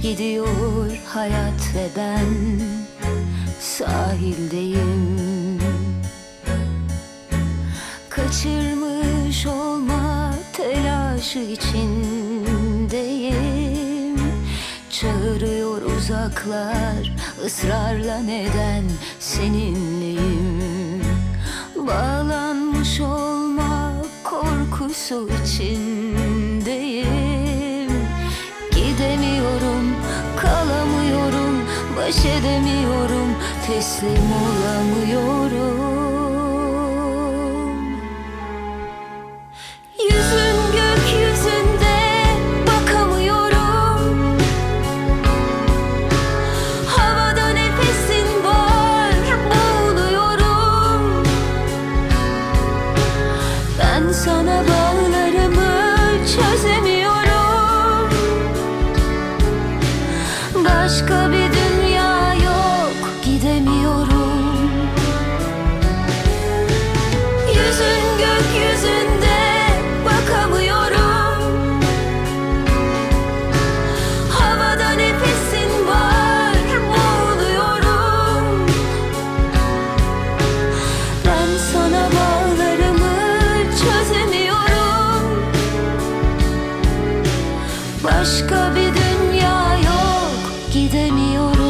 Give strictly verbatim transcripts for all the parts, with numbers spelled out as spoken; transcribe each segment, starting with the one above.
Gidiyor hayat ve ben sahildeyim. Kaçırmış olma telaşı içindeyim. Çağırıyor uzaklar ısrarla, neden seninleyim. Bağlanmış olma korkusu içindeyim. Gidemiyorum, kalamıyorum, baş edemiyorum, teslim olamıyorum. Yüzün gökyüzünde, bakamıyorum. Havada nefesin var, boğuluyorum. Ben sana bağlarımı çözemiyorum. Başka bir dünya yok, gidemiyorum. Yüzün gökyüzünde, bakamıyorum. Havada nefesin var, boğuluyorum. Ben sana bağlarımı çözemiyorum. Başka bir dünya yok, gidemiyorum.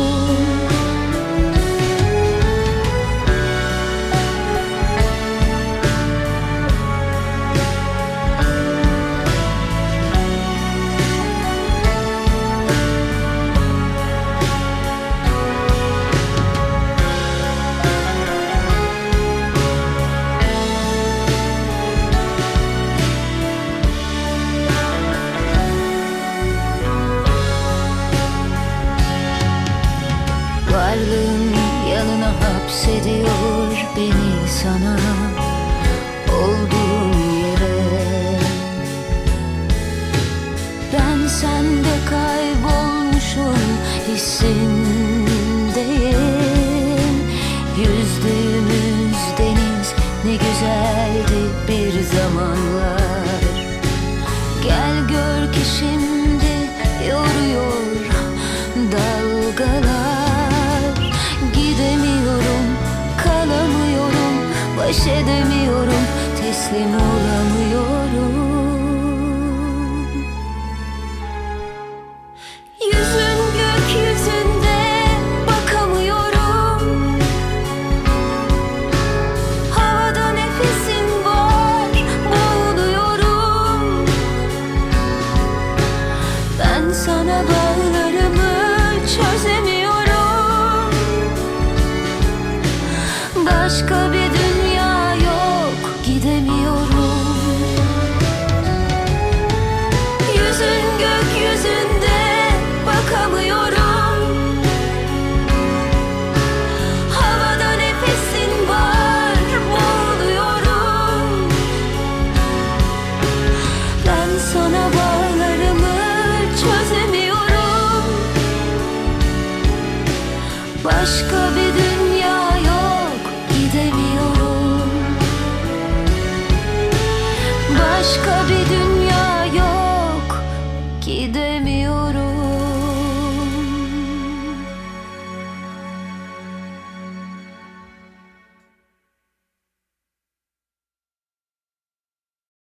Varlığın yanına hapsediyor beni sana, olduğum yere. Ben sende kaybolmuşum hissindeyim. Yüzdüğümüz deniz ne güzeldi bir zamanlar. Gel gör ki şimdi yoruyor dalgalar. Gidemiyorum, kalamıyorum, baş edemiyorum, teslim olamıyorum. Yüzün gökyüzünde, bakamıyorum. Havada nefesin var, boğuluyorum. Ben sana bağlarımı çözemiyorum. Başka bir dünya yok, gidemiyorum. Yüzün gökyüzünde, bakamıyorum. Havada nefesin var, boğuluyorum. Ben sana bağlarımı çözemiyorum. Başka bir